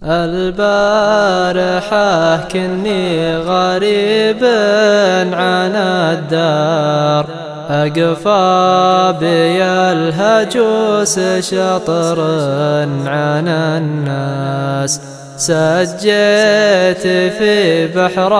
البارحة كني غريب عن الدار، أقفى بي الهجوس شطر عن الناس. سجيت في بحر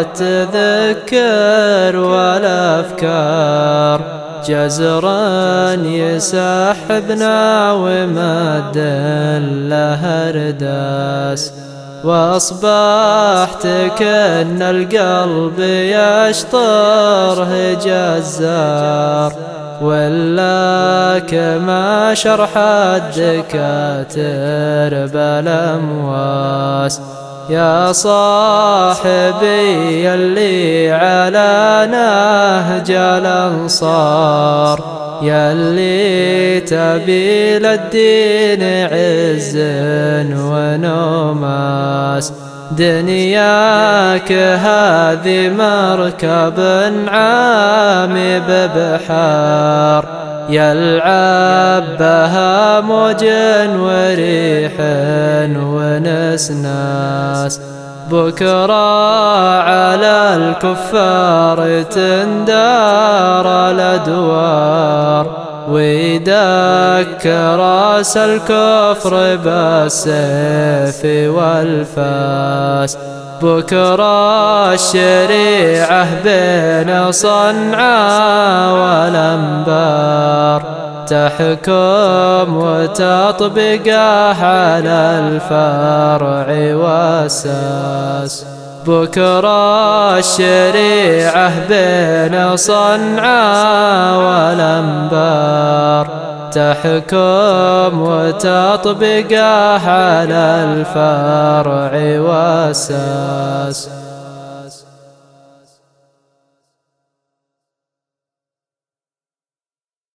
التذكر والأفكار، جزرا يسحبنا ومد له ارداس. واصبحت كأن القلب يشطره جزار، ولا كما شرح الدكاتر بالأمواس. يا صاحبي اللي على نهج الأنصار، ياللي تبي للدين عز ونماس. دنياك هذه مركب عامي ببحار، يلعب بها موج وريح ونسناس. بكرة على الكفار تندار الأدوار، ويدك راس الكفر بالسيف والفاس. بكرة الشريعة بين صنعاء والأنبار، تحكم وتطبقه على الفرع والساس. بكرة الشريعة بين صنعاء والأنبار، تحكم وتطبقه على الفرع والساس.